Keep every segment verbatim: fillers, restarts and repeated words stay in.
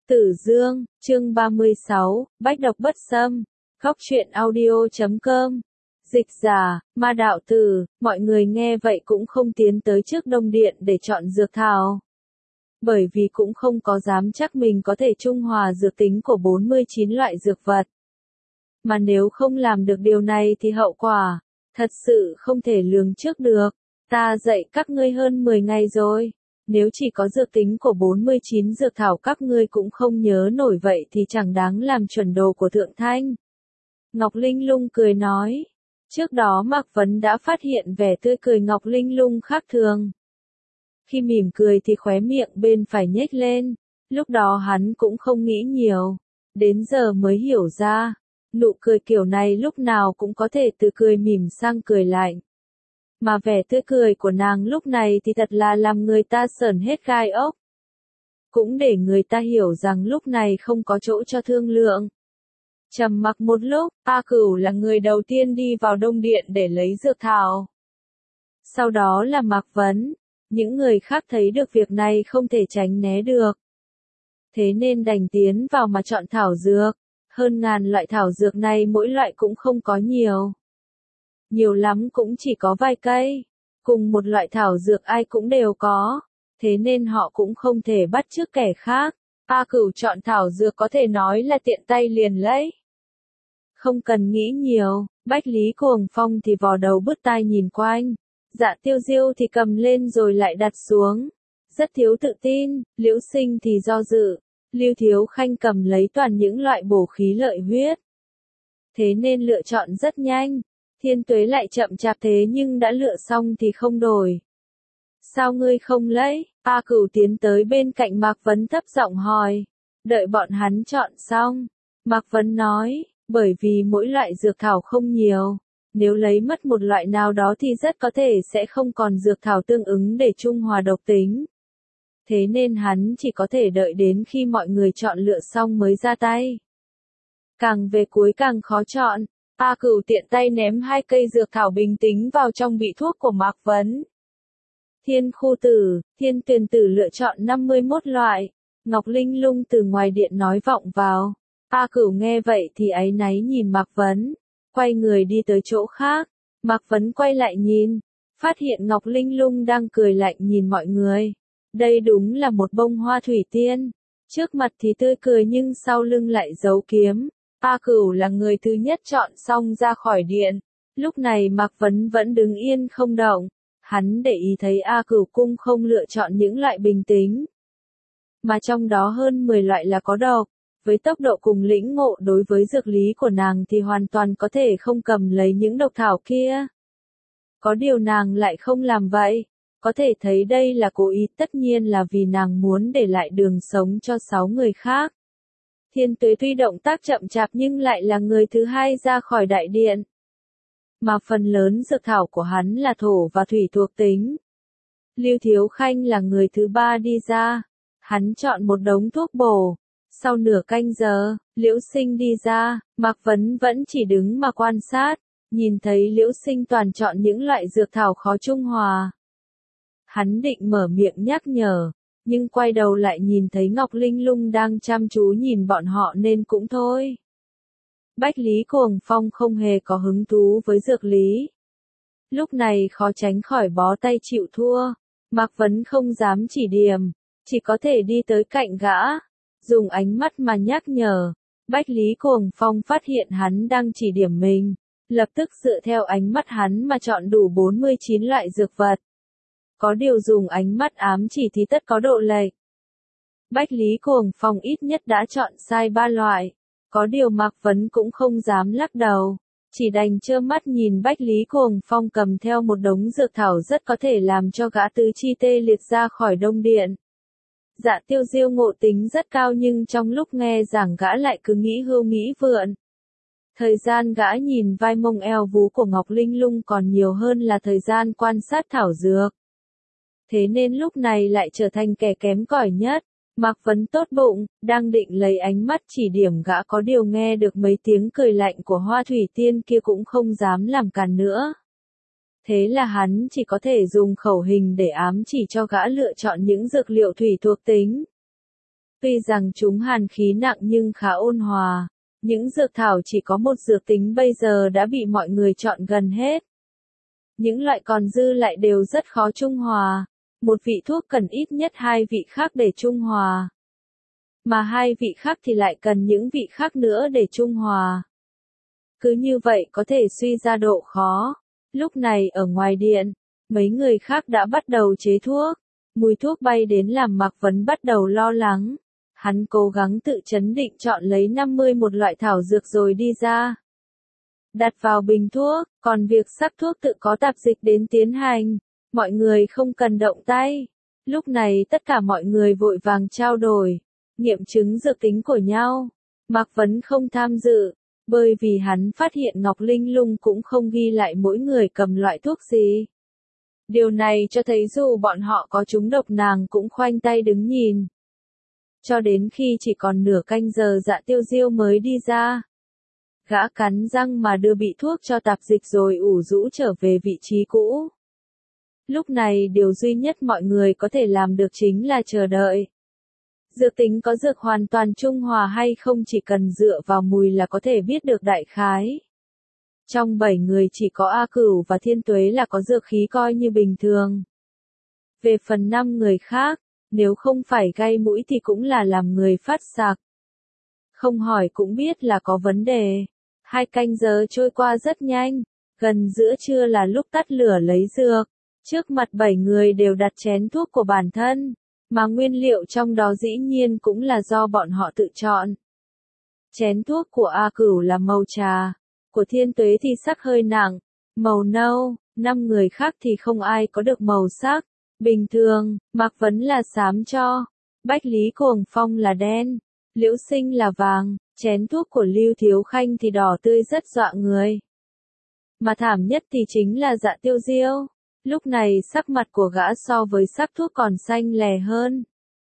Tử Dương, chương ba mươi sáu, Bách độc bất xâm, Góc truyện audio chấm com. Dịch giả, Ma Đạo Tử, mọi người nghe vậy cũng không tiến tới trước Đông Điện để chọn dược thảo. Bởi vì cũng không có dám chắc mình có thể trung hòa dược tính của bốn mươi chín loại dược vật. Mà nếu không làm được điều này thì hậu quả, thật sự không thể lường trước được. Ta dạy các ngươi hơn mười ngày rồi. Nếu chỉ có dược tính của bốn mươi chín dược thảo các ngươi cũng không nhớ nổi vậy thì chẳng đáng làm chuẩn đồ của Thượng Thanh. Ngọc Linh Lung cười nói. Trước đó Mạc Vấn đã phát hiện vẻ tươi cười Ngọc Linh Lung khác thường. Khi mỉm cười thì khóe miệng bên phải nhếch lên. Lúc đó hắn cũng không nghĩ nhiều. Đến giờ mới hiểu ra. Nụ cười kiểu này lúc nào cũng có thể từ cười mỉm sang cười lạnh. Mà vẻ tươi cười của nàng lúc này thì thật là làm người ta sởn hết gai ốc. Cũng để người ta hiểu rằng lúc này không có chỗ cho thương lượng. Trầm mặc một lúc, A Cửu là người đầu tiên đi vào Đông Điện để lấy dược thảo. Sau đó là Mạc Vấn. Những người khác thấy được việc này không thể tránh né được. Thế nên đành tiến vào mà chọn thảo dược. Hơn ngàn loại thảo dược này mỗi loại cũng không có nhiều. Nhiều lắm cũng chỉ có vài cây. Cùng một loại thảo dược ai cũng đều có. Thế nên họ cũng không thể bắt chước kẻ khác. A Cửu chọn thảo dược có thể nói là tiện tay liền lấy. Không cần nghĩ nhiều, Bách Lý Cuồng Phong thì vò đầu bứt tai nhìn quanh. Dạ Tiêu Diêu thì cầm lên rồi lại đặt xuống. Rất thiếu tự tin, Liễu Sinh thì do dự. Lưu Thiếu Khanh cầm lấy toàn những loại bổ khí lợi huyết. Thế nên lựa chọn rất nhanh. Thiên Tuế lại chậm chạp thế nhưng đã lựa xong thì không đổi. Sao ngươi không lấy? A Cửu tiến tới bên cạnh Mạc Vấn thấp giọng hỏi. Đợi bọn hắn chọn xong. Mạc Vấn nói, bởi vì mỗi loại dược thảo không nhiều. Nếu lấy mất một loại nào đó thì rất có thể sẽ không còn dược thảo tương ứng để trung hòa độc tính. Thế nên hắn chỉ có thể đợi đến khi mọi người chọn lựa xong mới ra tay. Càng về cuối càng khó chọn. A Cửu tiện tay ném hai cây dược thảo bình tính vào trong bị thuốc của Mạc Vấn. Thiên Khu Tử, Thiên Tuyền Tử lựa chọn năm mươi mốt loại. Ngọc Linh Lung từ ngoài điện nói vọng vào. A Cửu nghe vậy thì áy náy nhìn Mạc Vấn. Quay người đi tới chỗ khác. Mạc Vấn quay lại nhìn. Phát hiện Ngọc Linh Lung đang cười lạnh nhìn mọi người. Đây đúng là một bông hoa thủy tiên. Trước mặt thì tươi cười nhưng sau lưng lại giấu kiếm. A Cửu là người thứ nhất chọn xong ra khỏi điện. Lúc này Mạc Vấn vẫn đứng yên không động. Hắn để ý thấy A Cửu cung không lựa chọn những loại bình tính. Mà trong đó hơn mười loại là có độc. Với tốc độ cùng lĩnh ngộ đối với dược lý của nàng thì hoàn toàn có thể không cầm lấy những độc thảo kia. Có điều nàng lại không làm vậy. Có thể thấy đây là cố ý, tất nhiên là vì nàng muốn để lại đường sống cho sáu người khác. Thiên Tuế tuy động tác chậm chạp nhưng lại là người thứ hai ra khỏi đại điện. Mà phần lớn dược thảo của hắn là thổ và thủy thuộc tính. Lưu Thiếu Khanh là người thứ ba đi ra. Hắn chọn một đống thuốc bổ. Sau nửa canh giờ, Liễu Sinh đi ra, Mạc Vấn vẫn chỉ đứng mà quan sát. Nhìn thấy Liễu Sinh toàn chọn những loại dược thảo khó trung hòa. Hắn định mở miệng nhắc nhở, nhưng quay đầu lại nhìn thấy Ngọc Linh Lung đang chăm chú nhìn bọn họ nên cũng thôi. Bách Lý Cuồng Phong không hề có hứng thú với dược lý. Lúc này khó tránh khỏi bó tay chịu thua. Mạc Vấn không dám chỉ điểm, chỉ có thể đi tới cạnh gã, dùng ánh mắt mà nhắc nhở. Bách Lý Cuồng Phong phát hiện hắn đang chỉ điểm mình, lập tức dựa theo ánh mắt hắn mà chọn đủ bốn mươi chín loại dược vật. Có điều dùng ánh mắt ám chỉ thì tất có độ lệch. Bách Lý Cuồng Phong ít nhất đã chọn sai ba loại. Có điều Mạc Vấn cũng không dám lắc đầu. Chỉ đành trơ mắt nhìn Bách Lý Cuồng Phong cầm theo một đống dược thảo rất có thể làm cho gã tứ chi tê liệt ra khỏi Đông Điện. Dạ Tiêu Diêu ngộ tính rất cao nhưng trong lúc nghe giảng gã lại cứ nghĩ hưu nghĩ vượn. Thời gian gã nhìn vai mông eo vú của Ngọc Linh Lung còn nhiều hơn là thời gian quan sát thảo dược. Thế nên lúc này lại trở thành kẻ kém cỏi nhất. Mạc Vấn tốt bụng, đang định lấy ánh mắt chỉ điểm gã, có điều nghe được mấy tiếng cười lạnh của Hoa Thủy Tiên kia cũng không dám làm càn nữa. Thế là hắn chỉ có thể dùng khẩu hình để ám chỉ cho gã lựa chọn những dược liệu thủy thuộc tính. Tuy rằng chúng hàn khí nặng nhưng khá ôn hòa. Những dược thảo chỉ có một dược tính bây giờ đã bị mọi người chọn gần hết. Những loại còn dư lại đều rất khó trung hòa. Một vị thuốc cần ít nhất hai vị khác để trung hòa. Mà hai vị khác thì lại cần những vị khác nữa để trung hòa. Cứ như vậy có thể suy ra độ khó. Lúc này ở ngoài điện, mấy người khác đã bắt đầu chế thuốc. Mùi thuốc bay đến làm Mạc Vấn bắt đầu lo lắng. Hắn cố gắng tự chấn định chọn lấy năm mươi một loại thảo dược rồi đi ra. Đặt vào bình thuốc, còn việc sắc thuốc tự có tạp dịch đến tiến hành. Mọi người không cần động tay. Lúc này tất cả mọi người vội vàng trao đổi, nghiệm chứng dược tính của nhau. Mạc Vấn không tham dự, bởi vì hắn phát hiện Ngọc Linh Lung cũng không ghi lại mỗi người cầm loại thuốc gì. Điều này cho thấy dù bọn họ có trúng độc nàng cũng khoanh tay đứng nhìn. Cho đến khi chỉ còn nửa canh giờ Dạ Tiêu Diêu mới đi ra. Gã cắn răng mà đưa bị thuốc cho tạp dịch rồi ủ rũ trở về vị trí cũ. Lúc này điều duy nhất mọi người có thể làm được chính là chờ đợi. Dược tính có dược hoàn toàn trung hòa hay không chỉ cần dựa vào mùi là có thể biết được đại khái. Trong bảy người chỉ có A Cửu và Thiên Tuế là có dược khí coi như bình thường. Về phần năm người khác, nếu không phải gai mũi thì cũng là làm người phát sặc. Không hỏi cũng biết là có vấn đề. Hai canh giờ trôi qua rất nhanh, gần giữa trưa là lúc tắt lửa lấy dược. Trước mặt bảy người đều đặt chén thuốc của bản thân, mà nguyên liệu trong đó dĩ nhiên cũng là do bọn họ tự chọn. Chén thuốc của A Cửu là màu trà, của Thiên Tuế thì sắc hơi nặng, màu nâu, năm người khác thì không ai có được màu sắc. Bình thường, Mạc Vấn là xám cho, Bách Lý Cuồng Phong là đen, Liễu Sinh là vàng, chén thuốc của Lưu Thiếu Khanh thì đỏ tươi rất dọa người. Mà thảm nhất thì chính là Dạ Tiêu Diêu. Lúc này sắc mặt của gã so với sắc thuốc còn xanh lè hơn.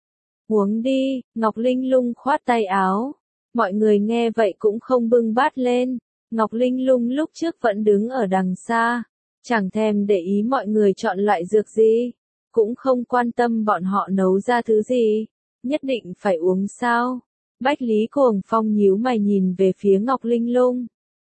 Uống đi, Ngọc Linh Lung khoát tay áo. Mọi người nghe vậy cũng không bưng bát lên. Ngọc Linh Lung lúc trước vẫn đứng ở đằng xa, chẳng thèm để ý mọi người chọn loại dược gì, cũng không quan tâm bọn họ nấu ra thứ gì, nhất định phải uống sao. Bách Lý Cuồng Phong nhíu mày nhìn về phía Ngọc Linh Lung.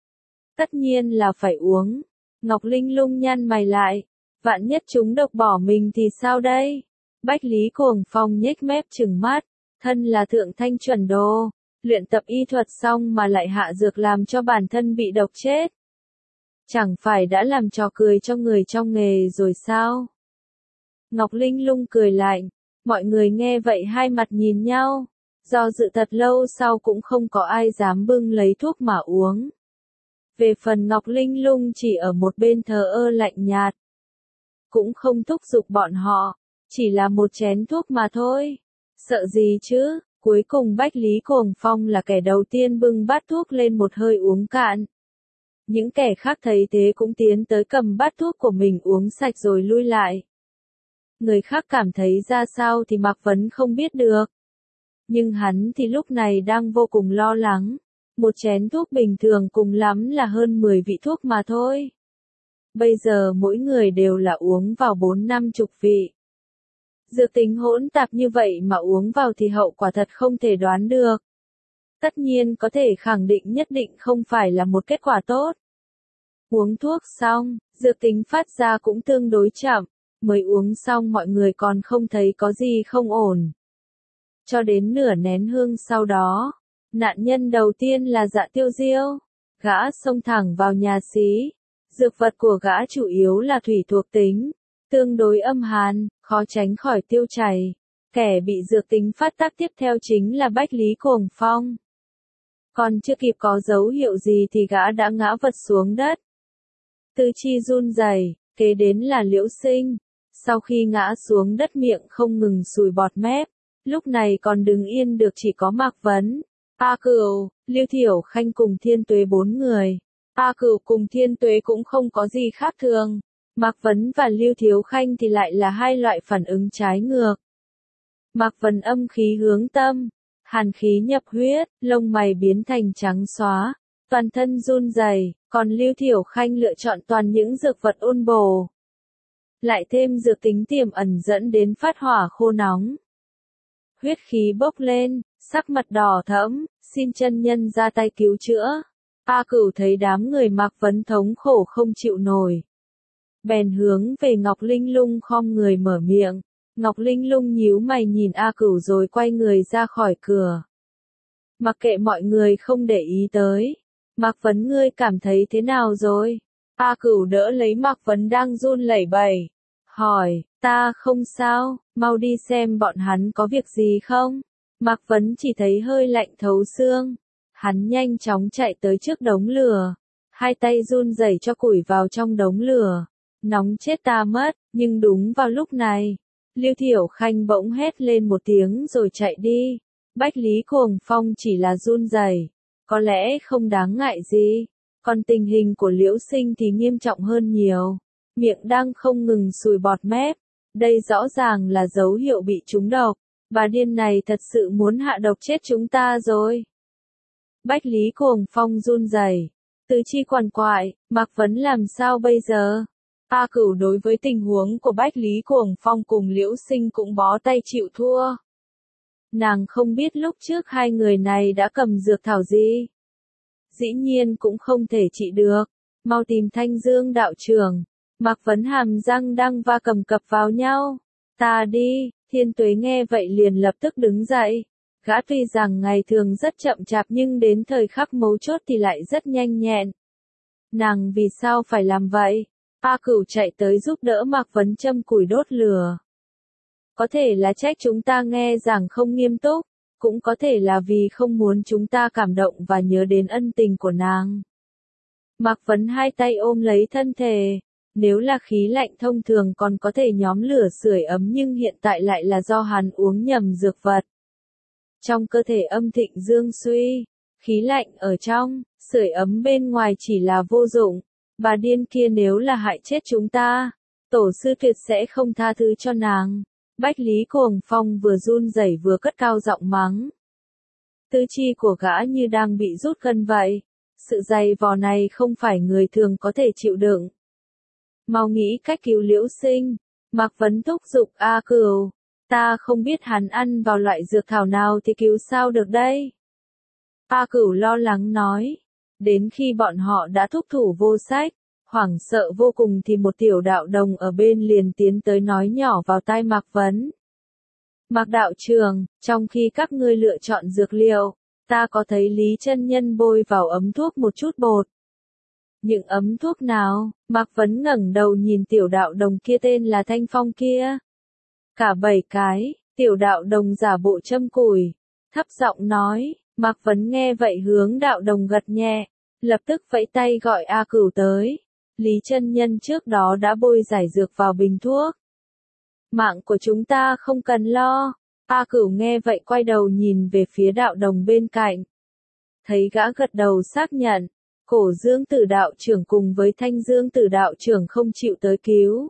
Tất nhiên là phải uống. Ngọc Linh Lung nhăn mày lại. Vạn nhất chúng độc bỏ mình thì sao đây? Bách Lý Cuồng Phong nhếch mép trừng mắt. Thân là thượng thanh chuẩn đô, luyện tập y thuật xong mà lại hạ dược làm cho bản thân bị độc chết. Chẳng phải đã làm trò cười cho người trong nghề rồi sao? Ngọc Linh Lung cười lạnh. Mọi người nghe vậy hai mặt nhìn nhau. Do dự thật lâu sau cũng không có ai dám bưng lấy thuốc mà uống. Về phần Ngọc Linh Lung chỉ ở một bên thờ ơ lạnh nhạt. Cũng không thúc giục bọn họ, chỉ là một chén thuốc mà thôi. Sợ gì chứ, cuối cùng Bách Lý Cuồng Phong là kẻ đầu tiên bưng bát thuốc lên một hơi uống cạn. Những kẻ khác thấy thế cũng tiến tới cầm bát thuốc của mình uống sạch rồi lui lại. Người khác cảm thấy ra sao thì Mạc Vấn không biết được. Nhưng hắn thì lúc này đang vô cùng lo lắng. Một chén thuốc bình thường cùng lắm là hơn mười vị thuốc mà thôi. Bây giờ mỗi người đều là uống vào bốn năm chục vị. Dược tính hỗn tạp như vậy mà uống vào thì hậu quả thật không thể đoán được. Tất nhiên có thể khẳng định nhất định không phải là một kết quả tốt. Uống thuốc xong, dược tính phát ra cũng tương đối chậm. Mới uống xong mọi người còn không thấy có gì không ổn. Cho đến nửa nén hương sau đó, nạn nhân đầu tiên là Dạ Tiêu Diêu. Gã xông thẳng vào nhà xí. Dược vật của gã chủ yếu là thủy thuộc tính, tương đối âm hàn, khó tránh khỏi tiêu chảy. Kẻ bị dược tính phát tác tiếp theo chính là Bách Lý Cuồng Phong. Còn chưa kịp có dấu hiệu gì thì gã đã ngã vật xuống đất. Tư chi run rẩy, kế đến là Liễu Sinh. Sau khi ngã xuống đất miệng không ngừng sùi bọt mép, lúc này còn đứng yên được chỉ có Mạc Vấn, A Cửu, Lưu Thiểu Khanh cùng Thiên Tuế bốn người. A Cửu cùng Thiên Tuế cũng không có gì khác thường. Mạc Vấn và Lưu Thiếu Khanh thì lại là hai loại phản ứng trái ngược. Mạc Vấn âm khí hướng tâm, hàn khí nhập huyết, lông mày biến thành trắng xóa, toàn thân run rẩy, còn Lưu Thiểu Khanh lựa chọn toàn những dược vật ôn bổ. Lại thêm dược tính tiềm ẩn dẫn đến phát hỏa khô nóng. huyết khí bốc lên, sắc mặt đỏ thẫm, xin chân nhân ra tay cứu chữa. A Cửu thấy đám người Mạc Vấn thống khổ không chịu nổi. Bèn hướng về Ngọc Linh Lung khom người mở miệng. Ngọc Linh Lung nhíu mày nhìn A Cửu rồi quay người ra khỏi cửa. Mặc kệ mọi người không để ý tới. Mạc Vấn ngươi cảm thấy thế nào rồi? A Cửu đỡ lấy Mạc Vấn đang run lẩy bẩy. Hỏi, ta không sao, mau đi xem bọn hắn có việc gì không? Mạc Vấn chỉ thấy hơi lạnh thấu xương. Hắn nhanh chóng chạy tới trước đống lửa. Hai tay run rẩy cho củi vào trong đống lửa. Nóng chết ta mất, nhưng đúng vào lúc này. Lưu Thiểu Khanh bỗng hét lên một tiếng rồi chạy đi. Bách Lý Cuồng Phong chỉ là run rẩy, có lẽ không đáng ngại gì. Còn tình hình của Liễu Sinh thì nghiêm trọng hơn nhiều. Miệng đang không ngừng sùi bọt mép. Đây rõ ràng là dấu hiệu bị trúng độc. Bà điên này thật sự muốn hạ độc chết chúng ta rồi. Bách Lý Cuồng Phong run rẩy, tứ chi quằn quại, Mạc Vấn làm sao bây giờ? A Cửu đối với tình huống của Bách Lý Cuồng Phong cùng Liễu Sinh cũng bó tay chịu thua. Nàng không biết lúc trước hai người này đã cầm dược thảo gì. Dĩ nhiên cũng không thể trị được. Mau tìm Thanh Dương đạo trưởng. Mạc Vấn hàm răng đang va cầm cập vào nhau. Ta đi, Thiên Tuế nghe vậy liền lập tức đứng dậy. Gã tuy rằng ngày thường rất chậm chạp nhưng đến thời khắc mấu chốt thì lại rất nhanh nhẹn. Nàng vì sao phải làm vậy? A Cửu chạy tới giúp đỡ Mạc Vấn châm củi đốt lửa. Có thể là trách chúng ta nghe giảng không nghiêm túc, cũng có thể là vì không muốn chúng ta cảm động và nhớ đến ân tình của nàng. Mạc Vấn hai tay ôm lấy thân thể. Nếu là khí lạnh thông thường còn có thể nhóm lửa sưởi ấm nhưng hiện tại lại là do hắn uống nhầm dược vật. Trong cơ thể âm thịnh dương suy, khí lạnh ở trong, sưởi ấm bên ngoài chỉ là vô dụng. Bà điên kia nếu là hại chết chúng ta, tổ sư tuyệt sẽ không tha thứ cho nàng. Bách Lý Cuồng Phong vừa run rẩy vừa cất cao giọng mắng. Tứ chi của gã như đang bị rút gân vậy. Sự dày vò này không phải người thường có thể chịu đựng. Mau nghĩ cách cứu Liễu Sinh. Mạc Vấn thúc giục A Cửu. Ta không biết hắn ăn vào loại dược thảo nào thì cứu sao được đây. A Cửu lo lắng nói. Đến khi bọn họ đã thúc thủ vô sách, hoảng sợ vô cùng thì một tiểu đạo đồng ở bên liền tiến tới nói nhỏ vào tai Mạc Vấn. Mạc đạo trưởng, trong khi các ngươi lựa chọn dược liệu, ta có thấy Lý chân nhân bôi vào ấm thuốc một chút bột. Những ấm thuốc nào? Mạc Vấn ngẩng đầu nhìn tiểu đạo đồng kia tên là Thanh Phong kia. Cả bảy cái, tiểu đạo đồng giả bộ châm củi, thấp giọng nói. Mạc Vấn nghe vậy hướng đạo đồng gật nhẹ, lập tức vẫy tay gọi A Cửu tới. Lý chân nhân trước đó đã bôi giải dược vào bình thuốc. Mạng của chúng ta không cần lo. A Cửu nghe vậy quay đầu nhìn về phía đạo đồng bên cạnh. Thấy gã gật đầu xác nhận, Cổ Dương Tử đạo trưởng cùng với Thanh Dương Tử đạo trưởng không chịu tới cứu.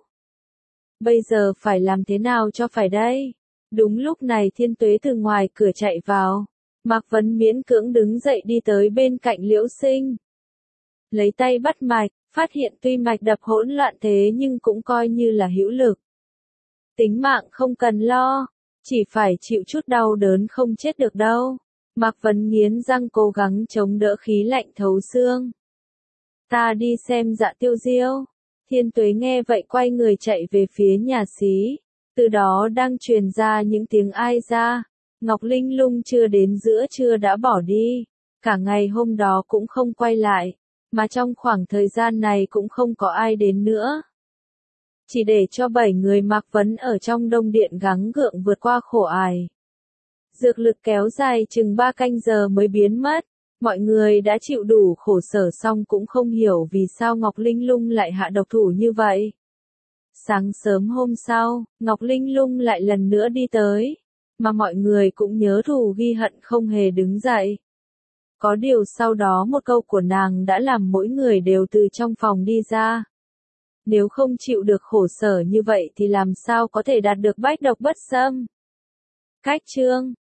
Bây giờ phải làm thế nào cho phải đây? Đúng lúc này Thiên Tuế từ ngoài cửa chạy vào. Mạc Vấn miễn cưỡng đứng dậy đi tới bên cạnh Liễu Sinh. Lấy tay bắt mạch, phát hiện tuy mạch đập hỗn loạn thế nhưng cũng coi như là hữu lực. Tính mạng không cần lo, chỉ phải chịu chút đau đớn không chết được đâu. Mạc Vấn nghiến răng cố gắng chống đỡ khí lạnh thấu xương. Ta đi xem Dạ Tiêu Diêu. Thiên Tuế nghe vậy quay người chạy về phía nhà xí. Từ đó đang truyền ra những tiếng ai ra. Ngọc Linh Lung chưa đến giữa trưa đã bỏ đi. Cả ngày hôm đó cũng không quay lại. Mà trong khoảng thời gian này cũng không có ai đến nữa. Chỉ để cho bảy người Mạc Vấn ở trong Đông Điện gắng gượng vượt qua khổ ải. Dược lực kéo dài chừng ba canh giờ mới biến mất. Mọi người đã chịu đủ khổ sở xong cũng không hiểu vì sao Ngọc Linh Lung lại hạ độc thủ như vậy. Sáng sớm hôm sau, Ngọc Linh Lung lại lần nữa đi tới. Mà mọi người cũng nhớ thù ghi hận không hề đứng dậy. Có điều sau đó một câu của nàng đã làm mỗi người đều từ trong phòng đi ra. Nếu không chịu được khổ sở như vậy thì làm sao có thể đạt được bách độc bất xâm. Cách chương